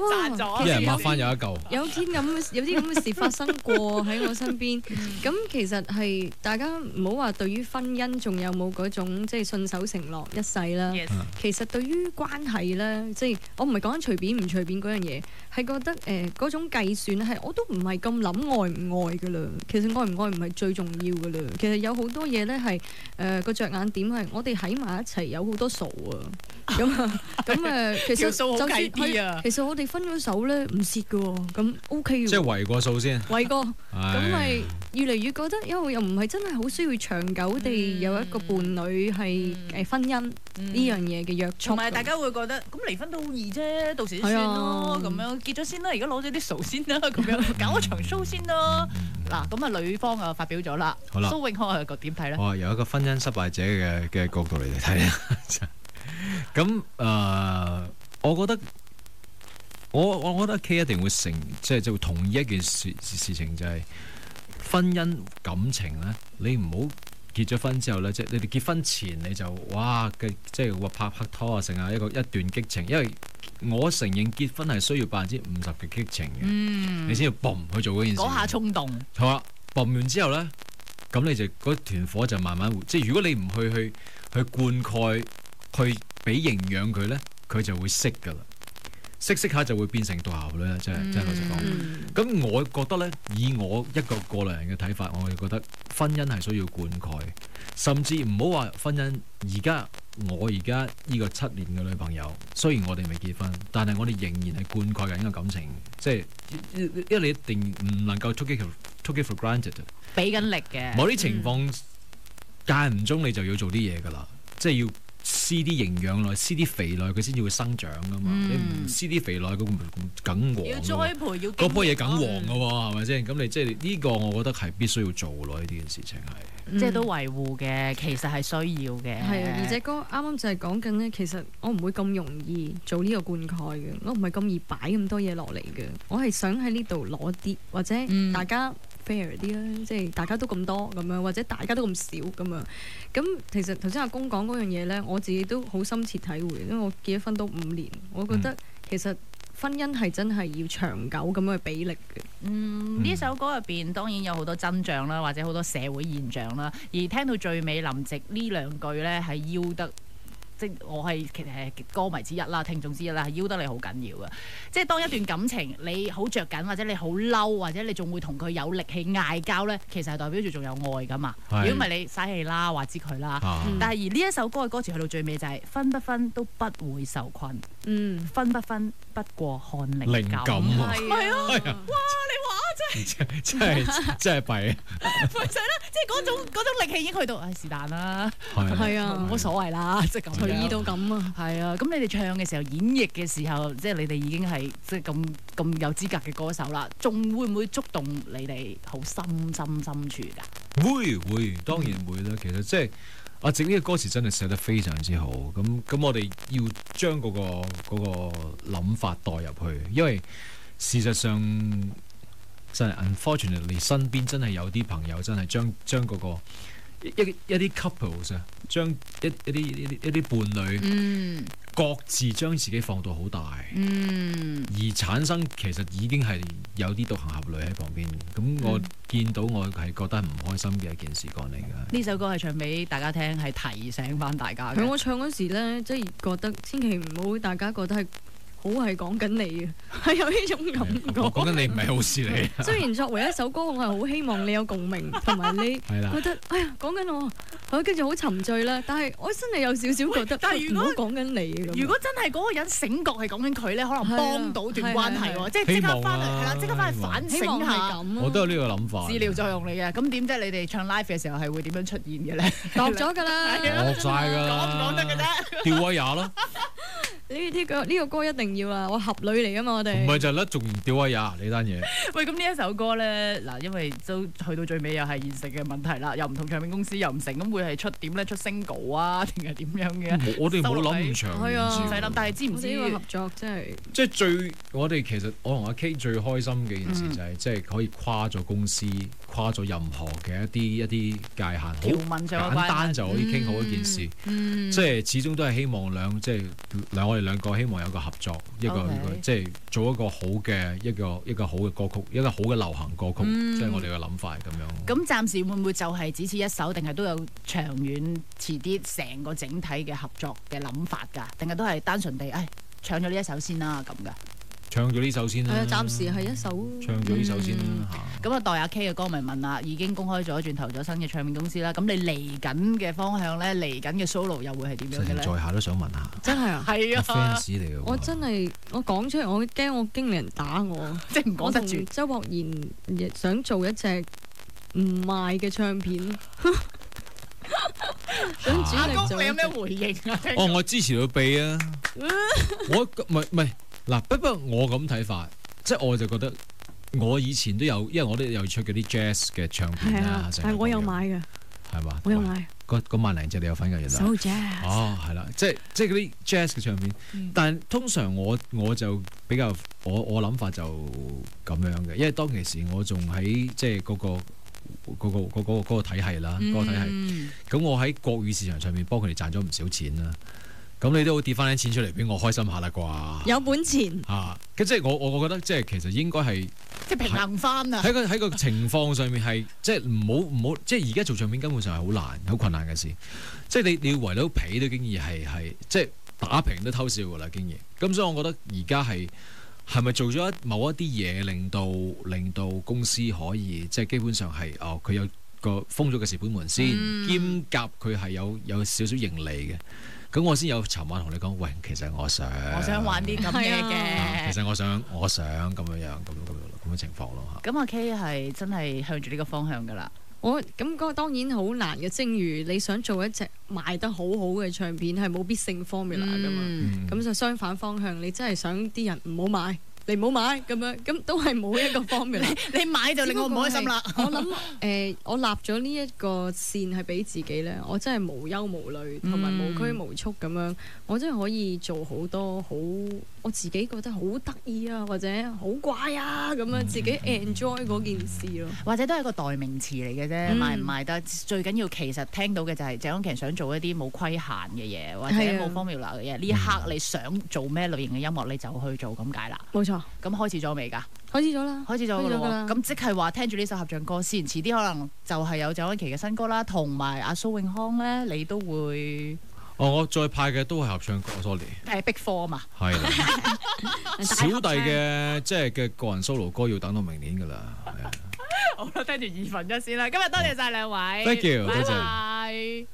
賺咗， 一人抹翻有一嚿。 有啲咁嘅事發生過喺我身邊。咁其實係大家唔好話對於婚姻仲有冇嗰種即係信守承諾一世啦。 Yes 其實對於關係咧，即係我唔係講緊隨便唔隨便嗰樣嘢，係覺得嗰種計算係我都唔係咁諗愛唔愛噶啦。其實愛唔愛唔係最重要噶啦。其實有好多嘢咧係個着眼點係我哋喺埋一齊有好多數啊。咁其實條數好就算計啲啊其實我哋分咗手咧唔蝕噶喎，咁 OK 嘅喎。 即係圍過數先。 圍過，咁唉咪越嚟越覺得，因為又唔係真係好需要長久地有一個伴侶係婚姻呢樣嘢嘅約束。 同埋大家會覺得咁離婚都好易啫，到時先算咯，咁樣結咗先啦，而家攞咗啲數先啦，咁樣搞一場 show 先啦。嗱，咁啊女方啊發表咗啦， 好啦蘇永康係點睇咧？ 我由一個婚姻失敗者嘅角度嚟睇啊。咁我覺得我覺得 K 一定會即係會同意一件事情，就係婚姻感情咧，你唔好結咗婚之後咧，即係你哋結婚前你就哇嘅，即係話拍拖啊，成啊一段激情，因為我承認結婚係需要50%嘅激情嘅，你先要嘣去做嗰件事。 嗰下衝動。 好啦，嘣完之後咧，咁你就嗰團火就慢慢即係如果你唔去灌溉，去俾營養佢咧，佢就會熄噶啦。識下就會變成毒喉咧，真係老實講。咁我覺得咧，以我一個過來人嘅睇法，我就覺得婚姻係需要灌溉，甚至唔好話婚姻。我而家呢個7年嘅女朋友，雖然我哋未結婚，但係我哋仍然係灌溉緊呢個感情，即係因為你一定唔能夠 took it for granted， 俾緊力嘅。 某啲情況間唔中你就要做啲嘢㗎啦，即係要施啲營養落，施啲肥落，佢先至會生長噶嘛。你唔施啲肥落，佢梗黃。 要栽培，要嗰棵嘢梗黃噶喎，係咪先？咁你即係呢個，我覺得係必須要做咯。呢件事情係， 即係都維護嘅，其實係需要嘅。 係啊，而且哥啱啱就係講緊咧，其實我唔會咁容易做呢個灌溉嘅，我唔係咁易擺咁多嘢落嚟嘅，我係想喺呢度攞啲，或者大家fair 啲啦，即係大家都咁多咁樣，或者大家都咁少咁樣。咁其實頭先阿公講嗰樣嘢咧，我自己都好深切體會，因為我結咗婚都5年，我覺得其實婚姻係真係要長久咁樣去俾力嘅。 呢首歌入邊當然有好多真相啦，或者好多社會現象啦，而聽到最尾林夕呢兩句咧係邀得。即我係歌迷之一啦，聽眾之一啦，係邀得你好緊要嘅。即係當一段感情你好着緊，或者你好嬲，或者你仲會同佢有力氣嗌交咧，其實係代表住仲有愛噶嘛。如果唔係你嘥氣啦，話知佢啦。但係而呢一首歌嘅歌詞去到最尾就係分不分都不會受困。分不分不過看靈感。係啊！哇！你話真係弊。咪就係啦，即係嗰種力氣已經去到是但啦。 係啊， 冇所謂啦，即係咁樣。 隨意到咁啊！ 係啊，咁你哋唱嘅時候、演繹嘅時候，即係你哋已經係即係咁有資格嘅歌手啦，仲會唔會觸動你哋好深處㗎？ 會，當然會啦。其實即係阿靜呢個歌詞真係寫得非常之好。咁我哋要將嗰個諗法代入去，因為事實上真係 unfortunately 身邊真係有啲朋友真係將嗰個一啲 couples 啊，將一啲伴侶，各自將自己放到好大，而產生其實已經係有啲獨行俠侶喺旁邊。咁我見到我係覺得唔開心嘅一件事過嚟㗎。 呢首歌係唱俾大家聽，係提醒翻大家嘅。 我唱嗰時咧，即係覺得千祈唔好大家覺得係。好係講緊你嘅，係有呢種感覺。 講緊你唔係好事嚟。 雖然作為一首歌，我係好希望你有共鳴，同埋你覺得哎呀講緊我，跟住好沉醉啦。但係我真係有少少覺得，但係如果講緊你， 如果真係嗰個人醒覺係講緊佢咧，可能幫到段關係喎，即係即刻翻嚟係啦，即刻翻去反省下。 我都有呢個諗法。 治療作用嚟嘅，咁點啫？你哋唱 live 嘅時候係會點樣出現嘅咧？ 度咗㗎啦， 度晒㗎啦， 講唔講得嘅啫？ 吊威亞咯。 呢個歌一定要啊！我俠女嚟㗎嘛，我哋唔係就係啦，仲唔吊威亞呢單嘢？ 喂，咁呢一首歌咧，嗱，因為都去到最尾又係現實嘅問題啦，又唔同唱片公司又唔成，咁會係出點咧？出 single 啊，定係點樣嘅？ 我哋冇諗咁長， 係啊， 唔使諗。但係知唔知呢個合作真係即係我哋其實我同阿 K 最開心嘅件事就係即係可以跨咗公司，跨咗任何嘅一啲界限，好條文上嘅關係簡單就可以傾好一件事。即係始終都係希望兩個我哋兩個希望有個合作，一個 OK 即係做一個好嘅一個好嘅歌曲，一個好嘅流行歌曲，即係我哋嘅諗法係咁樣。 咁暫時會唔會就係只此一首，定係都有長遠遲啲成個整體嘅合作嘅諗法㗎？定係都係單純地唱咗呢一首先啦咁㗎？ 唱咗呢首先啦， 係啊，暫時係一首。 唱咗呢首先啦嚇。 咁啊，代阿 K 嘅歌迷問啦，已經公開咗轉投咗新嘅唱片公司啦。咁你嚟緊嘅方向咧，嚟緊嘅 solo 又會係點樣嘅咧？ 在下都想問下， 真係啊！ 係啊 fans 嚟嘅喎。 我真係我講出嚟，我驚我經理人打我。 即係唔講得住。 我同周博賢亦想做一隻唔賣嘅唱片，想主力做。 你有咩回應啊？ 哦，我支持到避啊！我唔係嗱，不過我咁睇法，即係我就覺得我以前都有，因為我都有出嗰啲 jazz 嘅唱片啦， 但係我有買嘅， 係嘛？ 我有買嗰萬零隻你有份㗎，原來。 So jazz。 哦，係啦，即係嗰啲 jazz 嘅唱片，但係通常我就比較我諗法就咁樣嘅，因為當其時我仲喺即係嗰個體系啦，嗰個體系，咁我喺國語市場上面幫佢哋賺咗唔少錢啦。咁你都會跌翻啲錢出嚟俾我開心下啦啩？ 有本錢咁即係我覺得即係其實應該係即係平衡翻啊！ 喺個情況上面係即係唔好即係而家做唱片根本上係好難好困難嘅事，即係你要圍到皮都經已係即係打平都偷笑㗎啦經已。咁所以我覺得而家係咪做咗某一啲嘢令到公司可以即係基本上係佢有個封咗嘅蝕本門先，兼夾佢係有少少盈利嘅。咁我先有尋晚同你講，喂，其實我想玩啲咁嘢嘅。 其實我想咁樣情況咯嚇。 咁阿 K 係真係向住呢個方向㗎啦。 我咁嗰個當然好難嘅，正如你想做一隻賣得好好嘅唱片，係冇必勝 formula 㗎嘛。咁就相反方向，你真係想啲人唔好買。你唔好買咁樣，咁都係冇一個方面。 你買就令我唔開心啦。 我諗我立咗呢一個線係俾自己咧，我真係無憂無慮同埋無拘無束咁樣，我真係可以做好多好我自己覺得好得意啊，或者好怪啊咁樣，自己 enjoy 嗰件事咯。 或者都係個代名詞嚟嘅啫，賣唔賣得最緊要。其實聽到嘅就係謝安琪想做一啲冇規限嘅嘢，或者冇 formula 嘅嘢。呢一刻你想做咩類型嘅音樂，你就去做咁解啦。 冇錯。 咁開始咗未㗎？ 開始咗啦， 開始咗㗎啦。咁即係話聽住呢首合唱歌先，遲啲可能就係有謝安琪嘅新歌啦，同埋阿蘇永康咧，你都會。 我再派嘅都係合唱歌 ，sorry。 係 Big Four 嘛？ 係啦。小弟嘅即係嘅個人 solo 歌要等到明年㗎啦。 好啦，聽住2分1先啦。今日多謝晒兩位。 Thank you，多謝。 拜拜。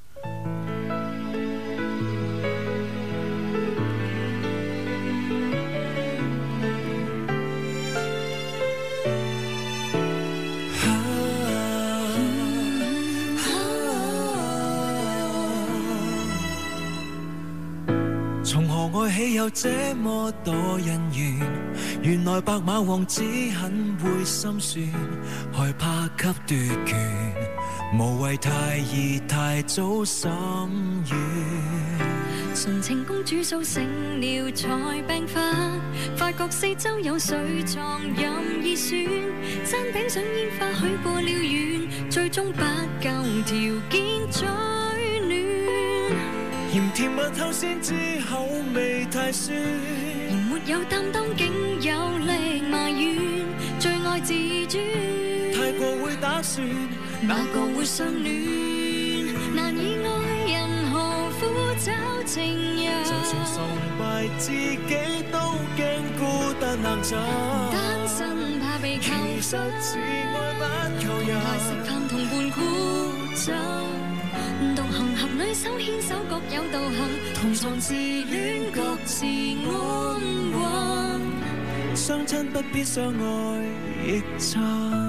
從何愛起有這麼多恩怨？原來白馬王子很會心酸，害怕給奪權，無謂太易太早心軟。 純情公主蘇醒了才病發，發覺四周有水床任意選，山頂上煙花許過了願，最終不夠條件取暖。 嫌甜蜜後先知口味太酸， 嫌沒有擔當竟有力埋怨，最愛自尊， 太過會打算， 哪個會相戀？難以愛人何苦找情人？ 就算崇拜自己都驚孤單難走， 單身怕被求其實自愛不求人， 來食飯同伴苦酒，獨行俠女手牽手各有道行，同床自戀各自安穩， 相親不必相愛亦親。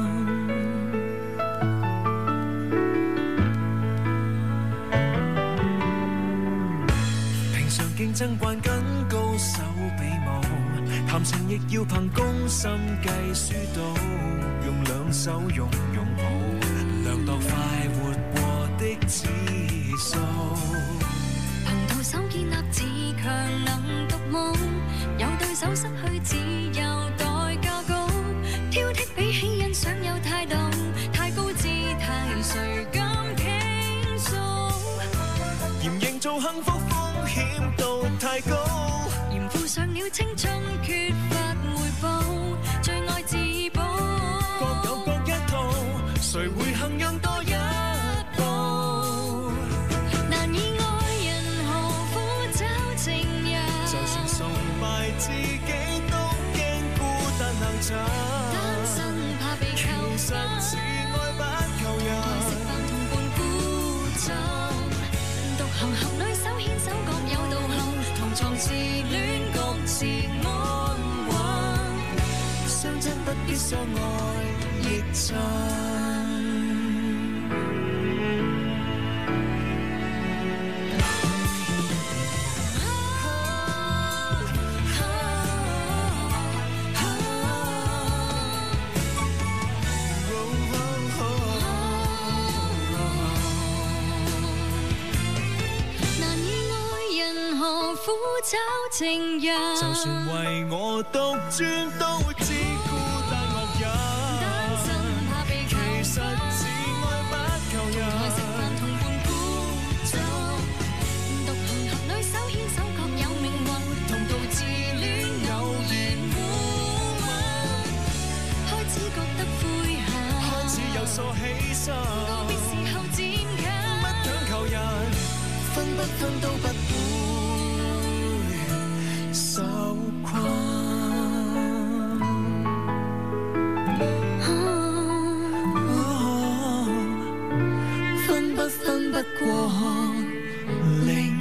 平常競爭慣跟高手比武，談情亦要憑公心計輸到，用兩手擁抱，量度快活過的指數。 憑徒手建立自強能獨舞，有對手失去自由代價高，挑剔比起欣賞有態度，太高姿態誰敢傾訴？ 嫌營造幸福風險度太高， 了青春缺乏回報，最愛自保。 各有各一套，誰會肯讓多一步？ 難以愛人，何苦找情人？ 就算崇拜自己，都驚孤單冷場。 單身怕被求其實只愛不求人。 愛食飯同伴孤枕，獨行俠女手牽手各有道行，同床自戀各自安穩， 相親不必相愛亦真。 難以愛人，何苦找情人？ 就算為我獨尊，都只孤單惡人。 單身怕被求其實只愛不求人。 愛食飯同伴孤枕，獨行俠女手牽手各有命運，同道自戀偶然互吻，開始覺得灰痕， 開始有所犧牲， 告別時候漸近， 不強求人，分不分都不會受困。分不分不過令